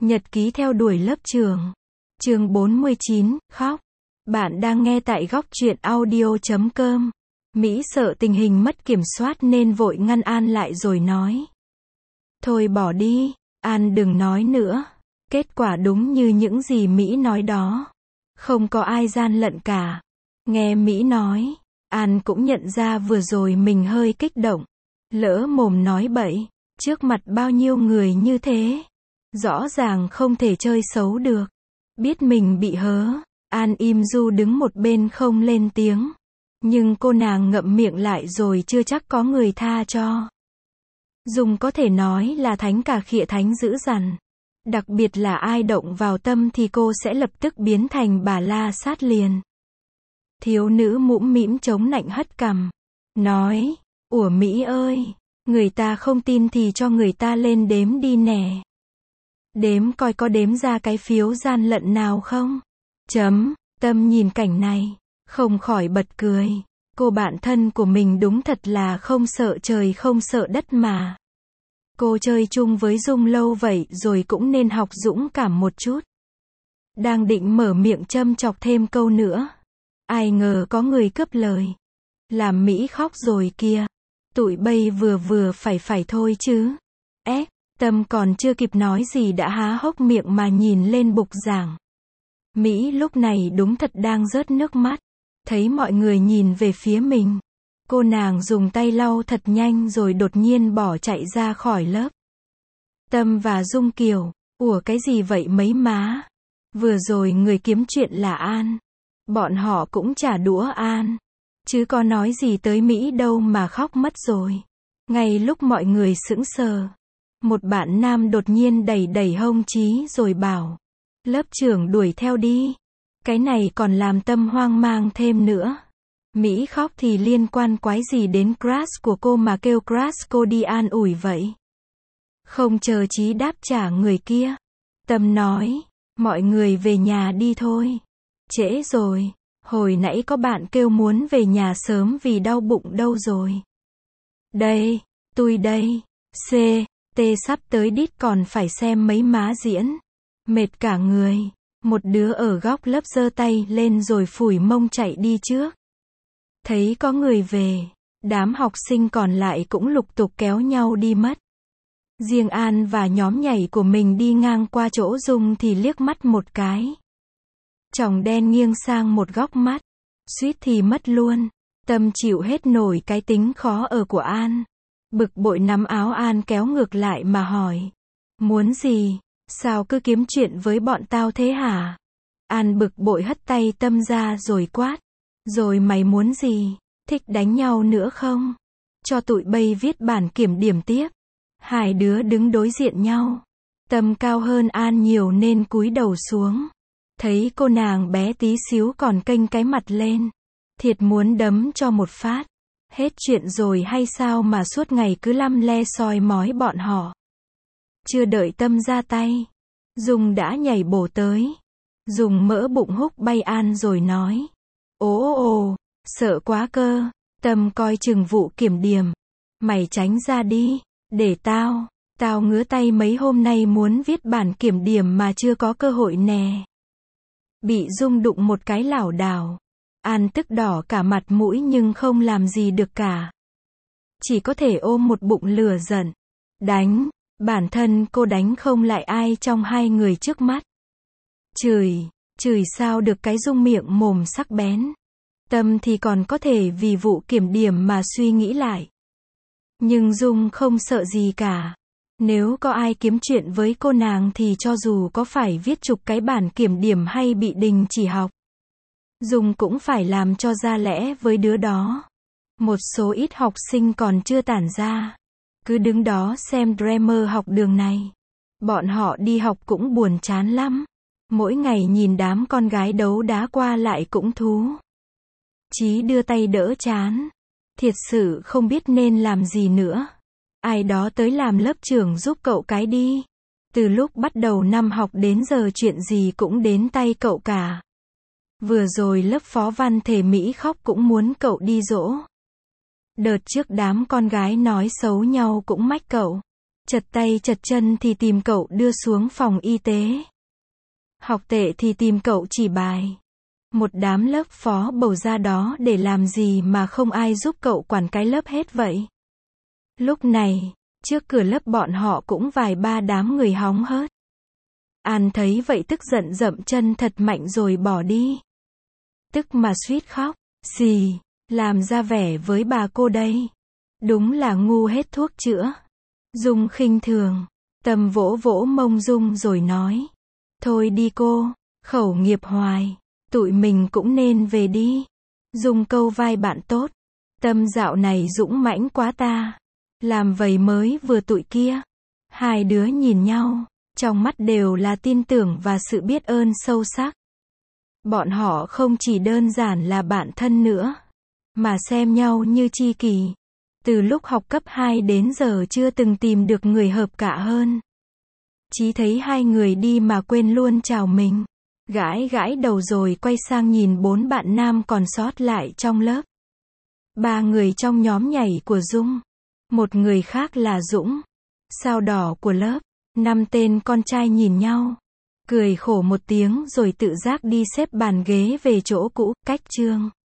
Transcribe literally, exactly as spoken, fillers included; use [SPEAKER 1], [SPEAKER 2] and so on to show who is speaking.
[SPEAKER 1] Nhật ký theo đuổi lớp trưởng. Chương bốn mươi chín, khóc. Bạn đang nghe tại góc truyện audio chấm com. Mỹ sợ tình hình mất kiểm soát nên vội ngăn An lại rồi nói. Thôi bỏ đi, An đừng nói nữa. Kết quả đúng như những gì Mỹ nói đó. Không có ai gian lận cả. Nghe Mỹ nói, An cũng nhận ra vừa rồi mình hơi kích động. Lỡ mồm nói bậy, trước mặt bao nhiêu người như thế. Rõ ràng không thể chơi xấu được. Biết mình bị hớ, An im ru đứng một bên không lên tiếng. Nhưng cô nàng ngậm miệng lại rồi chưa chắc có người tha cho. Dung có thể nói là thánh cà khịa thánh dữ dằn. Đặc biệt là ai động vào tâm thì cô sẽ lập tức biến thành bà la sát liền. Thiếu nữ mũm mĩm chống nạnh hất cằm. Nói, ủa Mỹ ơi, người ta không tin thì cho người ta lên đếm đi nè. Đếm coi có đếm ra cái phiếu gian lận nào không? Chấm, Tâm nhìn cảnh này, không khỏi bật cười. Cô bạn thân của mình đúng thật là không sợ trời không sợ đất mà. Cô chơi chung với Dung lâu vậy rồi cũng nên học dũng cảm một chút. Đang định mở miệng châm chọc thêm câu nữa. Ai ngờ có người cướp lời. Làm Mỹ khóc rồi kìa. Tụi bây vừa vừa phải phải thôi chứ. Ế, Tâm còn chưa kịp nói gì đã há hốc miệng mà nhìn lên bục giảng. Mỹ lúc này đúng thật đang rớt nước mắt. Thấy mọi người nhìn về phía mình. Cô nàng dùng tay lau thật nhanh rồi đột nhiên bỏ chạy ra khỏi lớp. Tâm và Dung Kiều, ủa cái gì vậy mấy má? Vừa rồi người kiếm chuyện là An. Bọn họ cũng trả đũa An. Chứ có nói gì tới Mỹ đâu mà khóc mất rồi. Ngay lúc mọi người sững sờ. Một bạn nam đột nhiên đẩy đẩy hông Chí rồi bảo. Lớp trưởng đuổi theo đi. Cái này còn làm Tâm hoang mang thêm nữa. Mỹ khóc thì liên quan quái gì đến crush của cô mà kêu crush cô đi an ủi vậy. Không chờ Chí đáp trả người kia. Tâm nói, mọi người về nhà đi thôi. Trễ rồi, hồi nãy có bạn kêu muốn về nhà sớm vì đau bụng đâu rồi. Đây, tôi đây, C, T sắp tới đít còn phải xem mấy má diễn. Mệt cả người, một đứa ở góc lớp giơ tay lên rồi phủi mông chạy đi trước. Thấy có người về, đám học sinh còn lại cũng lục tục kéo nhau đi mất. Riêng An và nhóm nhảy của mình đi ngang qua chỗ Dung thì liếc mắt một cái. Tròng đen nghiêng sang một góc mắt, suýt thì mất luôn. Tâm chịu hết nổi cái tính khó ở của An. Bực bội nắm áo An kéo ngược lại mà hỏi. Muốn gì? Sao cứ kiếm chuyện với bọn tao thế hả? An bực bội hất tay Tâm ra rồi quát. Rồi mày muốn gì? Thích đánh nhau nữa không? Cho tụi bây viết bản kiểm điểm tiếp. Hai đứa đứng đối diện nhau. Tâm cao hơn An nhiều nên cúi đầu xuống. Thấy cô nàng bé tí xíu còn kênh cái mặt lên. Thiệt muốn đấm cho một phát. Hết chuyện rồi hay sao mà suốt ngày cứ lăm le soi mói bọn họ. Chưa đợi Tâm ra tay. Dung đã nhảy bổ tới. Dùng mỡ bụng húc bay An rồi nói. Ồ ồ, sợ quá cơ. Tâm coi chừng vụ kiểm điểm. Mày tránh ra đi, để tao. Tao ngứa tay mấy hôm nay muốn viết bản kiểm điểm mà chưa có cơ hội nè. Bị Dung đụng một cái lảo đảo. An tức đỏ cả mặt mũi nhưng không làm gì được cả. Chỉ có thể ôm một bụng lửa giận. Đánh, bản thân cô đánh không lại ai trong hai người trước mắt. Chửi, chửi sao được cái Dung miệng mồm sắc bén. Tâm thì còn có thể vì vụ kiểm điểm mà suy nghĩ lại. Nhưng Dung không sợ gì cả. Nếu có ai kiếm chuyện với cô nàng thì cho dù có phải viết chục cái bản kiểm điểm hay bị đình chỉ học, Dung cũng phải làm cho ra lẽ với đứa đó. Một số ít học sinh còn chưa tản ra. Cứ đứng đó xem drama học đường này. Bọn họ đi học cũng buồn chán lắm. Mỗi ngày nhìn đám con gái đấu đá qua lại cũng thú. Chí đưa tay đỡ chán. Thiệt sự không biết nên làm gì nữa. Ai đó tới làm lớp trưởng giúp cậu cái đi. Từ lúc bắt đầu năm học đến giờ chuyện gì cũng đến tay cậu cả. Vừa rồi lớp phó văn thể Mỹ khóc cũng muốn cậu đi dỗ. Đợt trước đám con gái nói xấu nhau cũng mách cậu. Chật tay chật chân thì tìm cậu đưa xuống phòng y tế. Học tệ thì tìm cậu chỉ bài. Một đám lớp phó bầu ra đó để làm gì mà không ai giúp cậu quản cái lớp hết vậy. Lúc này, trước cửa lớp bọn họ cũng vài ba đám người hóng hớt. An thấy vậy tức giận dậm chân thật mạnh rồi bỏ đi. Tức mà suýt khóc, xì, làm ra vẻ với bà cô đây. Đúng là ngu hết thuốc chữa. Dung khinh thường, Tâm vỗ vỗ mông Dung rồi nói. Thôi đi cô, khẩu nghiệp hoài, tụi mình cũng nên về đi. Dung câu vai bạn tốt. Tâm dạo này dũng mãnh quá ta. Làm vậy mới vừa tụi kia. Hai đứa nhìn nhau, trong mắt đều là tin tưởng và sự biết ơn sâu sắc. Bọn họ không chỉ đơn giản là bạn thân nữa, mà xem nhau như tri kỷ. Từ lúc học cấp hai đến giờ chưa từng tìm được người hợp cả hơn. Chí thấy hai người đi mà quên luôn chào mình. Gãi gãi đầu rồi quay sang nhìn bốn bạn nam còn sót lại trong lớp. Ba người trong nhóm nhảy của Dung. Một người khác là Dũng. Sao đỏ của lớp. Năm tên con trai nhìn nhau. Cười khổ một tiếng rồi tự giác đi xếp bàn ghế về chỗ cũ, cách chương.